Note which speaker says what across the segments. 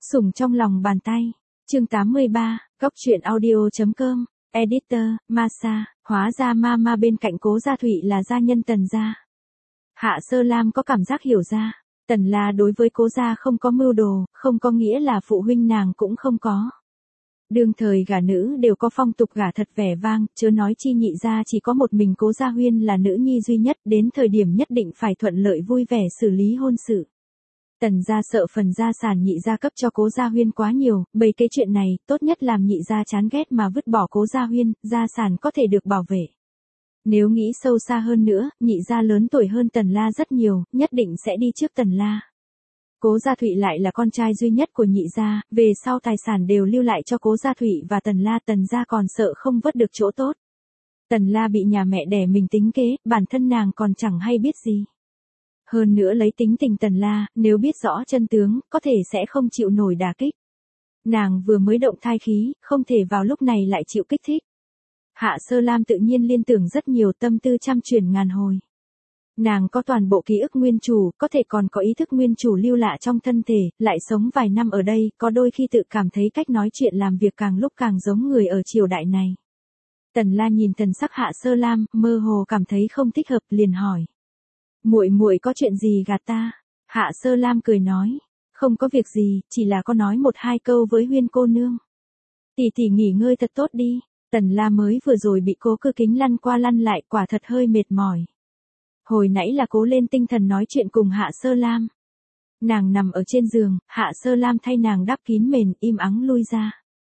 Speaker 1: Sủng trong lòng bàn tay. Chương 83, Góc truyện audio.com. Editor, Masa, hóa ra Mama bên cạnh Cố Gia Thụy là gia nhân Tần gia. Hạ Sơ Lam có cảm giác hiểu ra, Tần La đối với Cố gia không có mưu đồ, không có nghĩa là phụ huynh nàng cũng không có. Đương thời gả nữ đều có phong tục gả thật vẻ vang, chớ nói chi nhị gia chỉ có một mình Cố Gia Huyên là nữ nhi duy nhất, đến thời điểm nhất định phải thuận lợi vui vẻ xử lý hôn sự. Tần gia sợ phần gia sản nhị gia cấp cho Cố Gia Huyên quá nhiều, bày cái chuyện này, tốt nhất làm nhị gia chán ghét mà vứt bỏ Cố Gia Huyên, gia sản có thể được bảo vệ. Nếu nghĩ sâu xa hơn nữa, nhị gia lớn tuổi hơn Tần La rất nhiều, nhất định sẽ đi trước Tần La. Cố Gia Thụy lại là con trai duy nhất của nhị gia, về sau tài sản đều lưu lại cho Cố Gia Thụy và Tần La, Tần gia còn sợ không vớt được chỗ tốt. Tần La bị nhà mẹ đẻ mình tính kế, bản thân nàng còn chẳng hay biết gì. Hơn nữa lấy tính tình Tần La, nếu biết rõ chân tướng, có thể sẽ không chịu nổi đả kích. Nàng vừa mới động thai khí, không thể vào lúc này lại chịu kích thích. Hạ Sơ Lam tự nhiên liên tưởng rất nhiều, tâm tư trăm chuyển ngàn hồi. Nàng có toàn bộ ký ức nguyên chủ, có thể còn có ý thức nguyên chủ lưu lạ trong thân thể, lại sống vài năm ở đây, có đôi khi tự cảm thấy cách nói chuyện làm việc càng lúc càng giống người ở triều đại này. Tần La nhìn thần sắc Hạ Sơ Lam, mơ hồ cảm thấy không thích hợp, liền hỏi. Muội muội có chuyện gì gạt ta? Hạ Sơ Lam cười nói, không có việc gì, chỉ là có nói một hai câu với Huyên cô nương. Tỷ tỷ nghỉ ngơi thật tốt đi. Tần La mới vừa rồi bị Cố Cư Kính lăn qua lăn lại, quả thật hơi mệt mỏi. Hồi nãy là cố lên tinh thần nói chuyện cùng Hạ Sơ Lam. Nàng nằm ở trên giường, Hạ Sơ Lam thay nàng đắp kín mền, im ắng lui ra.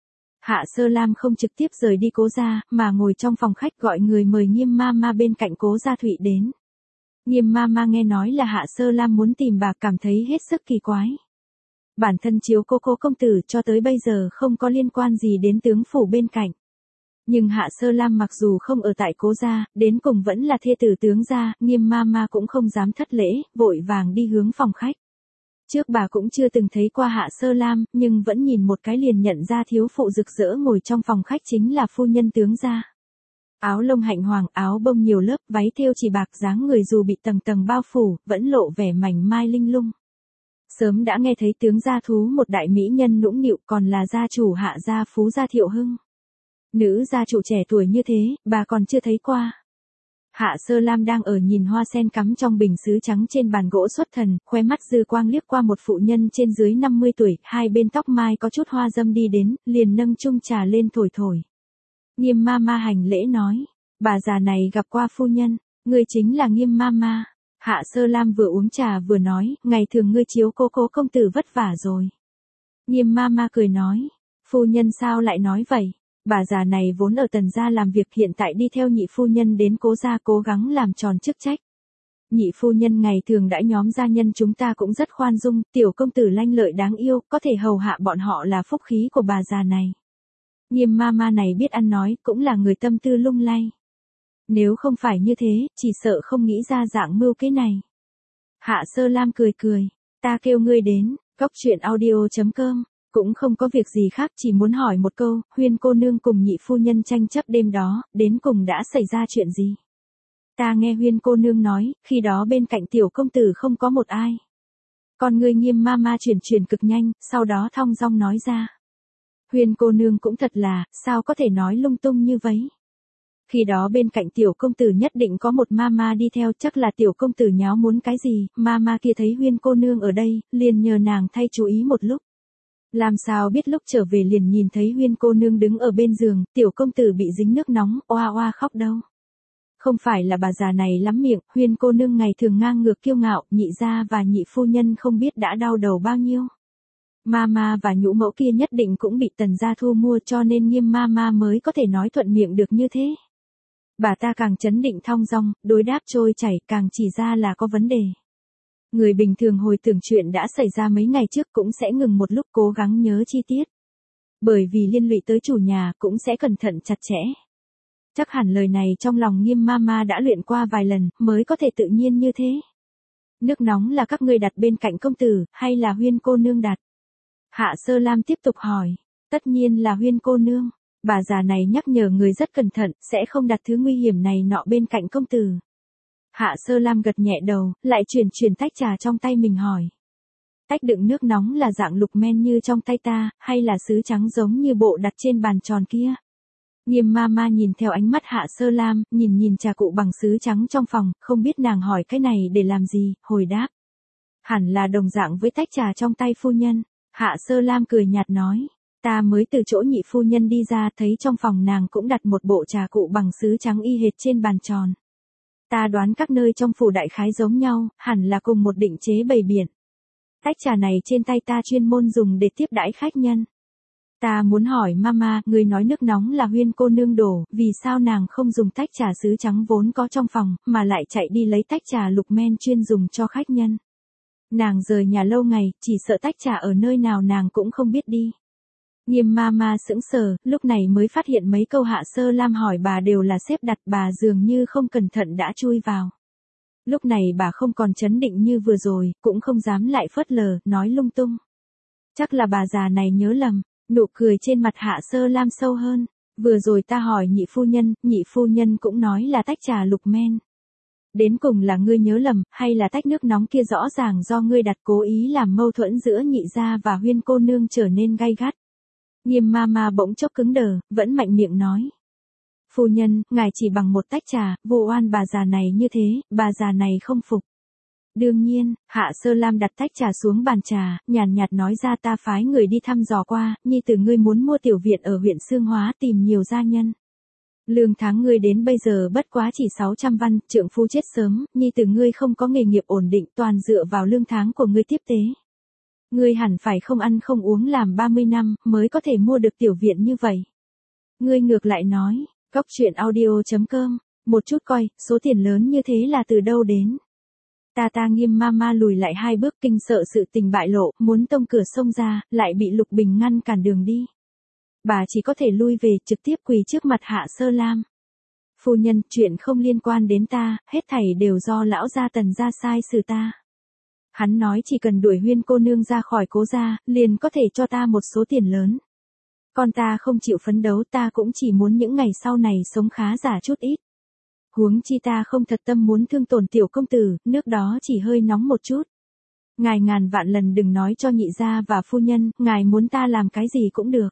Speaker 1: Hạ Sơ Lam không trực tiếp rời đi Cố gia, mà ngồi trong phòng khách gọi người mời Nghiêm Mama bên cạnh Cố Gia Thụy đến. Nghiêm Mama nghe nói là Hạ Sơ Lam muốn tìm bà, cảm thấy hết sức kỳ quái. Bản thân chiếu Cố công tử cho tới bây giờ không có liên quan gì đến tướng phủ bên cạnh. Nhưng Hạ Sơ Lam mặc dù không ở tại Cố gia, đến cùng vẫn là thê tử tướng gia, Nghiêm Mama cũng không dám thất lễ, vội vàng đi hướng phòng khách. Trước bà cũng chưa từng thấy qua Hạ Sơ Lam, nhưng vẫn nhìn một cái liền nhận ra thiếu phụ rực rỡ ngồi trong phòng khách chính là phu nhân tướng gia. Áo lông hạnh hoàng, áo bông nhiều lớp, váy thêu chỉ bạc, dáng người dù bị tầng tầng bao phủ, vẫn lộ vẻ mảnh mai linh lung. Sớm đã nghe thấy tướng gia thú một đại mỹ nhân nũng nịu, còn là gia chủ Hạ gia Phú gia Thiệu Hưng. Nữ gia chủ trẻ tuổi như thế, bà còn chưa thấy qua. Hạ Sơ Lam đang ở nhìn hoa sen cắm trong bình sứ trắng trên bàn gỗ xuất thần, khoe mắt dư quang liếc qua một phụ nhân trên dưới 50 tuổi, hai bên tóc mai có chút hoa dâm đi đến, liền nâng chung trà lên thổi thổi. Nghiêm Mama hành lễ nói, bà già này gặp qua phu nhân, ngươi chính là Nghiêm Mama. Hạ Sơ Lam vừa uống trà vừa nói, ngày thường ngươi chiếu Cố công tử vất vả rồi. Nghiêm Mama cười nói, phu nhân sao lại nói vậy? Bà già này vốn ở Tần gia làm việc, hiện tại đi theo nhị phu nhân đến Cố gia cố gắng làm tròn chức trách. Nhị phu nhân ngày thường đãi nhóm gia nhân chúng ta cũng rất khoan dung, tiểu công tử lanh lợi đáng yêu, có thể hầu hạ bọn họ là phúc khí của bà già này. Nghiêm Mama này biết ăn nói, cũng là người tâm tư lung lay. Nếu không phải như thế, chỉ sợ không nghĩ ra dạng mưu kế này. Hạ Sơ Lam cười cười, ta kêu ngươi đến, Góc truyện audio.com. Cũng không có việc gì khác, chỉ muốn hỏi một câu, Huyên cô nương cùng nhị phu nhân tranh chấp đêm đó, đến cùng đã xảy ra chuyện gì? Ta nghe Huyên cô nương nói, khi đó bên cạnh tiểu công tử không có một ai. Còn người Nghiêm Mama chuyển cực nhanh, sau đó thong dong nói ra. Huyên cô nương cũng thật là, sao có thể nói lung tung như vậy? Khi đó bên cạnh tiểu công tử nhất định có một Mama đi theo, chắc là tiểu công tử nháo muốn cái gì, Mama kia thấy Huyên cô nương ở đây, liền nhờ nàng thay chú ý một lúc. Làm sao biết lúc trở về liền nhìn thấy Huyên cô nương đứng ở bên giường, tiểu công tử bị dính nước nóng, oa oa khóc đâu. Không phải là bà già này lắm miệng, Huyên cô nương ngày thường ngang ngược kiêu ngạo, nhị gia và nhị phu nhân không biết đã đau đầu bao nhiêu. Mama và nhũ mẫu kia nhất định cũng bị Tần gia thu mua, cho nên Nghiêm Mama mới có thể nói thuận miệng được như thế. Bà ta càng chấn định thong dong, đối đáp trôi chảy, càng chỉ ra là có vấn đề. Người bình thường hồi tưởng chuyện đã xảy ra mấy ngày trước cũng sẽ ngừng một lúc, cố gắng nhớ chi tiết. Bởi vì liên lụy tới chủ nhà cũng sẽ cẩn thận chặt chẽ. Chắc hẳn lời này trong lòng Nghiêm Mama đã luyện qua vài lần, mới có thể tự nhiên như thế. Nước nóng là các ngươi đặt bên cạnh công tử, hay là Huyên cô nương đặt? Hạ Sơ Lam tiếp tục hỏi. Tất nhiên là Huyên cô nương. Bà già này nhắc nhở người rất cẩn thận, sẽ không đặt thứ nguy hiểm này nọ bên cạnh công tử. Hạ Sơ Lam gật nhẹ đầu, lại chuyển tách trà trong tay mình hỏi. Tách đựng nước nóng là dạng lục men như trong tay ta, hay là sứ trắng giống như bộ đặt trên bàn tròn kia? Nghiêm Mama nhìn theo ánh mắt Hạ Sơ Lam, nhìn trà cụ bằng sứ trắng trong phòng, không biết nàng hỏi cái này để làm gì, hồi đáp. Hẳn là đồng dạng với tách trà trong tay phu nhân. Hạ Sơ Lam cười nhạt nói. Ta mới từ chỗ nhị phu nhân đi ra thấy trong phòng nàng cũng đặt một bộ trà cụ bằng sứ trắng y hệt trên bàn tròn. Ta đoán các nơi trong phủ đại khái giống nhau, hẳn là cùng một định chế bày biện. Tách trà này trên tay ta chuyên môn dùng để tiếp đãi khách nhân. Ta muốn hỏi Mama, người nói nước nóng là Huyên cô nương đổ, vì sao nàng không dùng tách trà sứ trắng vốn có trong phòng, mà lại chạy đi lấy tách trà lục men chuyên dùng cho khách nhân. Nàng rời nhà lâu ngày, chỉ sợ tách trà ở nơi nào nàng cũng không biết đi. Nghiêm Mama sững sờ, lúc này mới phát hiện mấy câu Hạ Sơ Lam hỏi bà đều là xếp đặt, bà dường như không cẩn thận đã chui vào. Lúc này bà không còn chấn định như vừa rồi, cũng không dám lại phớt lờ, nói lung tung. Chắc là bà già này nhớ lầm, nụ cười trên mặt Hạ Sơ Lam sâu hơn. Vừa rồi ta hỏi nhị phu nhân cũng nói là tách trà lục men. Đến cùng là ngươi nhớ lầm, hay là tách nước nóng kia rõ ràng do ngươi đặt cố ý làm mâu thuẫn giữa nhị gia và Huyên cô nương trở nên gay gắt. Nghiêm Mama bỗng chốc cứng đờ, vẫn mạnh miệng nói. Phu nhân, ngài chỉ bằng một tách trà, vu oan bà già này như thế, bà già này không phục. Đương nhiên, Hạ Sơ Lam đặt tách trà xuống bàn trà, nhàn nhạt nói ra ta phái người đi thăm dò qua, nhi tử ngươi muốn mua tiểu viện ở huyện Xương Hóa tìm nhiều gia nhân. Lương tháng ngươi đến bây giờ bất quá chỉ 600 văn, trượng phu chết sớm, nhi tử ngươi không có nghề nghiệp ổn định, toàn dựa vào lương tháng của ngươi tiếp tế. Ngươi hẳn phải không ăn không uống làm 30 năm, mới có thể mua được tiểu viện như vậy. Ngươi ngược lại nói, Cóc truyện audio.com, một chút coi, số tiền lớn như thế là từ đâu đến. Ta Nghiêm Mama lùi lại 2 bước kinh sợ sự tình bại lộ, muốn tông cửa xông ra, lại bị Lục Bình ngăn cản đường đi. Bà chỉ có thể lui về, trực tiếp quỳ trước mặt Hạ Sơ Lam. Phu nhân, chuyện không liên quan đến ta, hết thảy đều do lão gia Tần gia sai xử ta. Hắn nói chỉ cần đuổi Huyên cô nương ra khỏi Cố gia, liền có thể cho ta một số tiền lớn. Còn ta không chịu phấn đấu, ta cũng chỉ muốn những ngày sau này sống khá giả chút ít. Huống chi ta không thật tâm muốn thương tổn tiểu công tử, nước đó chỉ hơi nóng một chút. Ngài ngàn vạn lần đừng nói cho nhị gia và phu nhân, ngài muốn ta làm cái gì cũng được.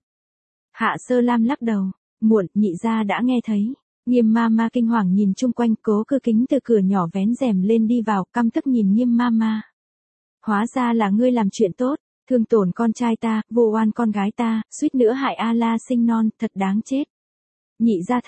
Speaker 1: Hạ Sơ Lam lắc đầu, muộn, nhị gia đã nghe thấy. Nghiêm Mama kinh hoàng nhìn chung quanh, Cố Cư Kính từ cửa nhỏ vén rèm lên đi vào, căm tức nhìn Nghiêm Mama. Hóa ra là ngươi làm chuyện tốt, thương tổn con trai ta, vu oan con gái ta, suýt nữa hại A La sinh non, thật đáng chết. Nhị gia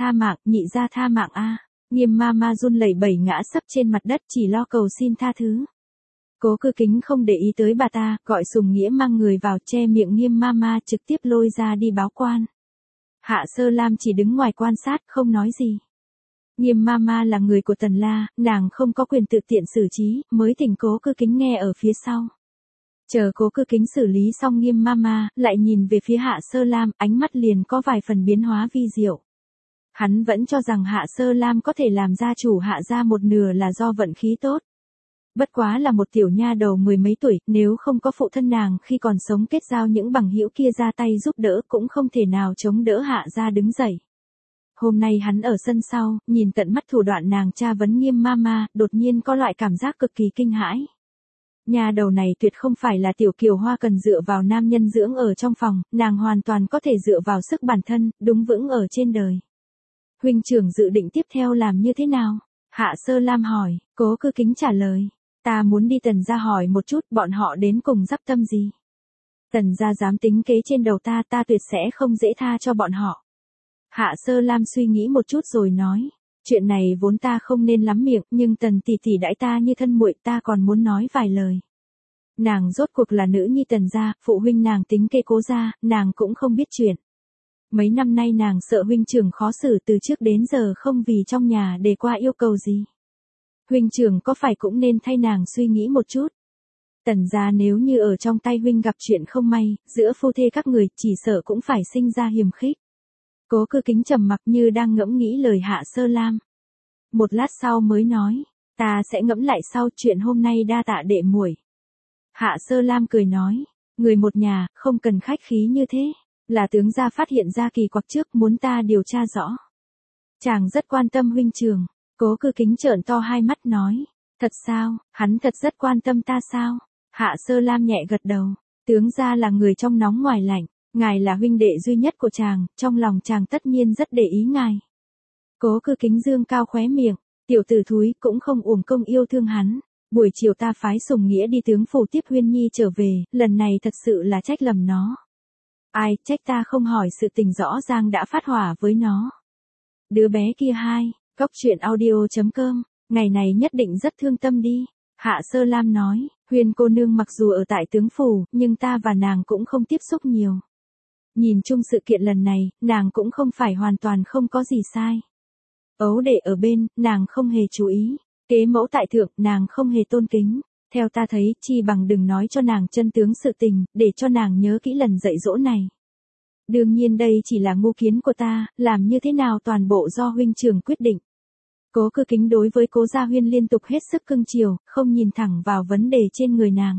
Speaker 1: tha mạng a. Nghiêm Mama run lẩy bẩy ngã sấp trên mặt đất chỉ lo cầu xin tha thứ. Cố Cư Kính không để ý tới bà ta, gọi Sùng Nghĩa mang người vào che miệng Nghiêm Mama trực tiếp lôi ra đi báo quan. Hạ Sơ Lam chỉ đứng ngoài quan sát, không nói gì. Nghiêm Mama là người của Tần La, nàng không có quyền tự tiện xử trí, mới thỉnh Cố Cư Kính nghe ở phía sau. Chờ Cố Cư Kính xử lý xong Nghiêm Mama, lại nhìn về phía Hạ Sơ Lam, ánh mắt liền có vài phần biến hóa vi diệu. Hắn vẫn cho rằng Hạ Sơ Lam có thể làm gia chủ Hạ gia một nửa là do vận khí tốt. Bất quá là một tiểu nha đầu 10 mấy tuổi, nếu không có phụ thân nàng khi còn sống kết giao những bằng hữu kia ra tay giúp đỡ cũng không thể nào chống đỡ Hạ gia đứng dậy. Hôm nay hắn ở sân sau, nhìn tận mắt thủ đoạn nàng tra vấn Nghiêm Mama, đột nhiên có loại cảm giác cực kỳ kinh hãi. Nhà đầu này tuyệt không phải là tiểu kiều hoa cần dựa vào nam nhân dưỡng ở trong phòng, nàng hoàn toàn có thể dựa vào sức bản thân, đúng vững ở trên đời. Huynh trưởng dự định tiếp theo làm như thế nào? Hạ Sơ Lam hỏi, Cố Cư Kính trả lời. Ta muốn đi Tần gia hỏi một chút bọn họ đến cùng dắp tâm gì. Tần gia dám tính kế trên đầu ta tuyệt sẽ không dễ tha cho bọn họ. Hạ Sơ Lam suy nghĩ một chút rồi nói. Chuyện này vốn ta không nên lắm miệng, nhưng Tần tỷ tỷ đãi ta như thân muội, ta còn muốn nói vài lời. Nàng rốt cuộc là nữ nhi Tần gia, phụ huynh nàng tính kế Cố gia, nàng cũng không biết chuyện. Mấy năm nay nàng sợ huynh trưởng khó xử từ trước đến giờ không vì trong nhà đề qua yêu cầu gì. Huynh trưởng có phải cũng nên thay nàng suy nghĩ một chút. Tần gia nếu như ở trong tay huynh gặp chuyện không may, giữa phu thê các người chỉ sợ cũng phải sinh ra hiềm khích. Cố Cư Kính trầm mặc như đang ngẫm nghĩ lời Hạ Sơ Lam. Một lát sau mới nói, ta sẽ ngẫm lại sau, chuyện hôm nay đa tạ đệ muội. Hạ Sơ Lam cười nói, người một nhà, không cần khách khí như thế. Là tướng gia phát hiện ra kỳ quặc trước, muốn ta điều tra rõ. Chàng rất quan tâm huynh trưởng. Cố Cư Kính trợn to hai mắt nói, thật sao, hắn thật rất quan tâm ta sao? Hạ Sơ Lam nhẹ gật đầu. Tướng gia là người trong nóng ngoài lạnh. Ngài là huynh đệ duy nhất của chàng, trong lòng chàng tất nhiên rất để ý ngài. Cố Cư Kính dương cao khóe miệng. Tiểu tử thúi cũng không uổng công yêu thương hắn. Buổi chiều ta phái Sùng Nghĩa đi tướng phủ tiếp Huyên Nhi trở về, lần này thật sự là trách lầm nó. Ai, trách ta không hỏi sự tình rõ ràng đã phát hỏa với nó. Đứa bé kia hai, cóc truyện audio.com, ngày này nhất định rất thương tâm đi. Hạ Sơ Lam nói, Huyền cô nương mặc dù ở tại tướng phủ, nhưng ta và nàng cũng không tiếp xúc nhiều. Nhìn chung sự kiện lần này, nàng cũng không phải hoàn toàn không có gì sai. Ấu đệ ở bên, nàng không hề chú ý. Kế mẫu tại thượng, nàng không hề tôn kính. Theo ta thấy, chi bằng đừng nói cho nàng chân tướng sự tình, để cho nàng nhớ kỹ lần dạy dỗ này. Đương nhiên đây chỉ là ngu kiến của ta, làm như thế nào toàn bộ do huynh trưởng quyết định. Cố Cư Kính đối với Cố Gia Huyên liên tục hết sức cưng chiều, không nhìn thẳng vào vấn đề trên người nàng.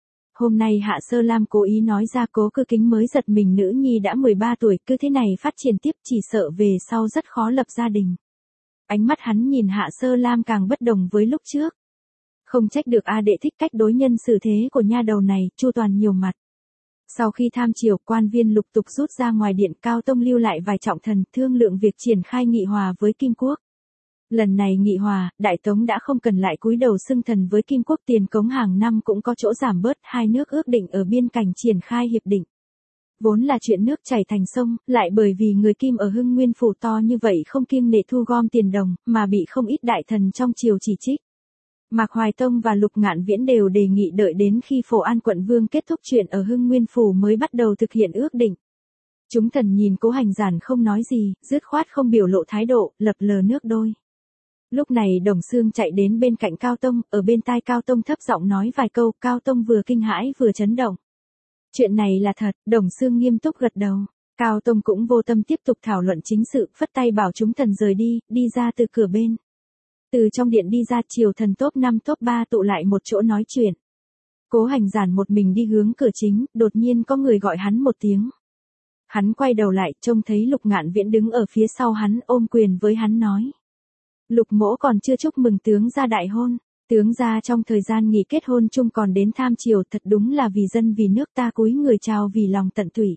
Speaker 1: Hôm nay Hạ Sơ Lam cố ý nói ra Cố Cư Kính mới giật mình nữ nhi đã 13 tuổi, cứ thế này phát triển tiếp chỉ sợ về sau rất khó lập gia đình. Ánh mắt hắn nhìn Hạ Sơ Lam càng bất đồng với lúc trước. Không trách được A đệ thích cách đối nhân xử thế của nha đầu này, chu toàn nhiều mặt. Sau khi tham triều, quan viên lục tục rút ra ngoài điện, Cao Tông lưu lại vài trọng thần, thương lượng việc triển khai nghị hòa với Kim Quốc. Lần này nghị hòa, Đại Tống đã không cần lại cúi đầu xưng thần với Kim Quốc, tiền cống hàng năm cũng có chỗ giảm bớt, hai nước ước định ở biên cảnh triển khai hiệp định. Vốn là chuyện nước chảy thành sông, lại bởi vì người Kim ở Hưng Nguyên phủ to như vậy không kiêng nể thu gom tiền đồng, mà bị không ít đại thần trong triều chỉ trích. Mạc Hoài Tông và Lục Ngạn Viễn đều đề nghị đợi đến khi Phổ An quận vương kết thúc chuyện ở Hưng Nguyên phủ mới bắt đầu thực hiện ước định. Chúng thần nhìn Cố Hành Giản không nói gì, dứt khoát không biểu lộ thái độ, lập lờ nước đôi. Lúc này Đồng Xương chạy đến bên cạnh Cao Tông, ở bên tai Cao Tông thấp giọng nói vài câu, Cao Tông vừa kinh hãi vừa chấn động. Chuyện này là thật, Đồng Xương nghiêm túc gật đầu. Cao Tông cũng vô tâm tiếp tục thảo luận chính sự, phất tay bảo chúng thần rời đi, đi ra từ cửa bên. Từ trong điện đi ra, triều thần top 5 top 3 tụ lại một chỗ nói chuyện. Cố Hành Giản một mình đi hướng cửa chính, đột nhiên có người gọi hắn một tiếng. Hắn quay đầu lại, trông thấy Lục Ngạn Viễn đứng ở phía sau hắn, ôm quyền với hắn nói. Lục mỗ còn chưa chúc mừng tướng gia đại hôn. Tướng gia trong thời gian nghỉ kết hôn chung còn đến tham triều, thật đúng là vì dân vì nước ta cúi người chào vì lòng tận tụy.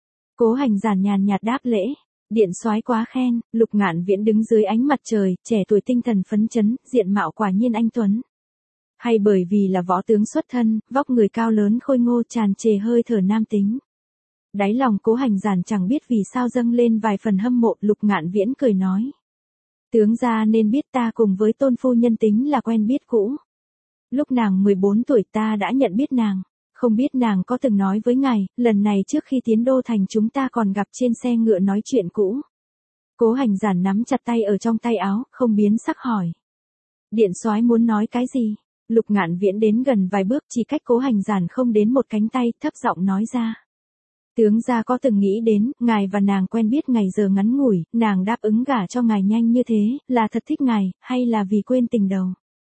Speaker 1: Cố Hành Giản nhàn nhạt đáp lễ. Điện soái quá khen. Lục Ngạn Viễn đứng dưới ánh mặt trời, trẻ tuổi tinh thần phấn chấn, diện mạo quả nhiên anh tuấn. Hay bởi vì là võ tướng xuất thân, vóc người cao lớn khôi ngô, tràn trề hơi thở nam tính. Đáy lòng Cố Hành Giản chẳng biết vì sao dâng lên vài phần hâm mộ. Lục Ngạn Viễn cười nói. Tướng gia nên biết ta cùng với Tôn phu nhân tính là quen biết cũ. Lúc nàng 14 tuổi ta đã nhận biết nàng. Không biết nàng có từng nói với ngài, lần này trước khi tiến đô thành chúng ta còn gặp trên xe ngựa nói chuyện cũ. Cố Hành Giản nắm chặt tay ở trong tay áo, không biến sắc hỏi. Điện soái muốn nói cái gì? Lục Ngạn Viễn đến gần vài bước, chỉ cách Cố Hành Giản không đến một cánh tay, thấp giọng nói ra. Tướng gia có từng nghĩ đến, ngài và nàng quen biết ngày giờ ngắn ngủi, nàng đáp ứng gả cho ngài nhanh như thế, là thật thích ngài, hay là vì quên tình đầu?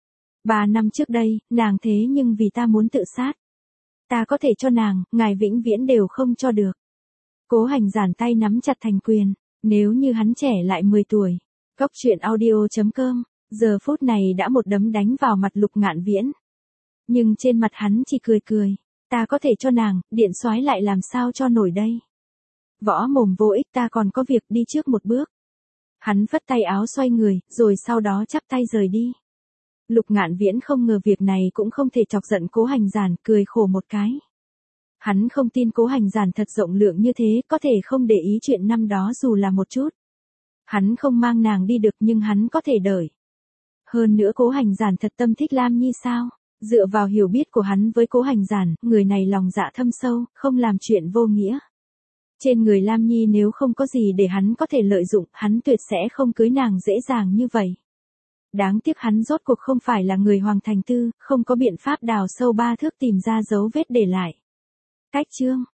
Speaker 1: 3 năm trước đây, nàng thế nhưng vì ta muốn tự sát. Ta có thể cho nàng, ngài vĩnh viễn đều không cho được. Cố Hành Giản tay nắm chặt thành quyền, nếu như hắn trẻ lại 10 tuổi. Cóc truyện audio.com, giờ phút này đã một đấm đánh vào mặt Lục Ngạn Viễn. Nhưng trên mặt hắn chỉ cười cười. Ta có thể cho nàng, điện soái lại làm sao cho nổi đây. Võ mồm vô ích, ta còn có việc, đi trước một bước. Hắn phất tay áo xoay người, rồi sau đó chắp tay rời đi. Lục Ngạn Viễn không ngờ việc này cũng không thể chọc giận Cố Hành Giản, cười khổ một cái. Hắn không tin Cố Hành Giản thật rộng lượng như thế, có thể không để ý chuyện năm đó dù là một chút. Hắn không mang nàng đi được nhưng hắn có thể đợi. Hơn nữa Cố Hành Giản thật tâm thích Lam Nhi sao? Dựa vào hiểu biết của hắn với Cố Hành Giản, người này lòng dạ thâm sâu, không làm chuyện vô nghĩa. Trên người Lam Nhi nếu không có gì để hắn có thể lợi dụng, hắn tuyệt sẽ không cưới nàng dễ dàng như vậy. Đáng tiếc hắn rốt cuộc không phải là người Hoàng Thành Tư, không có biện pháp đào sâu 3 thước tìm ra dấu vết để lại. Cách chương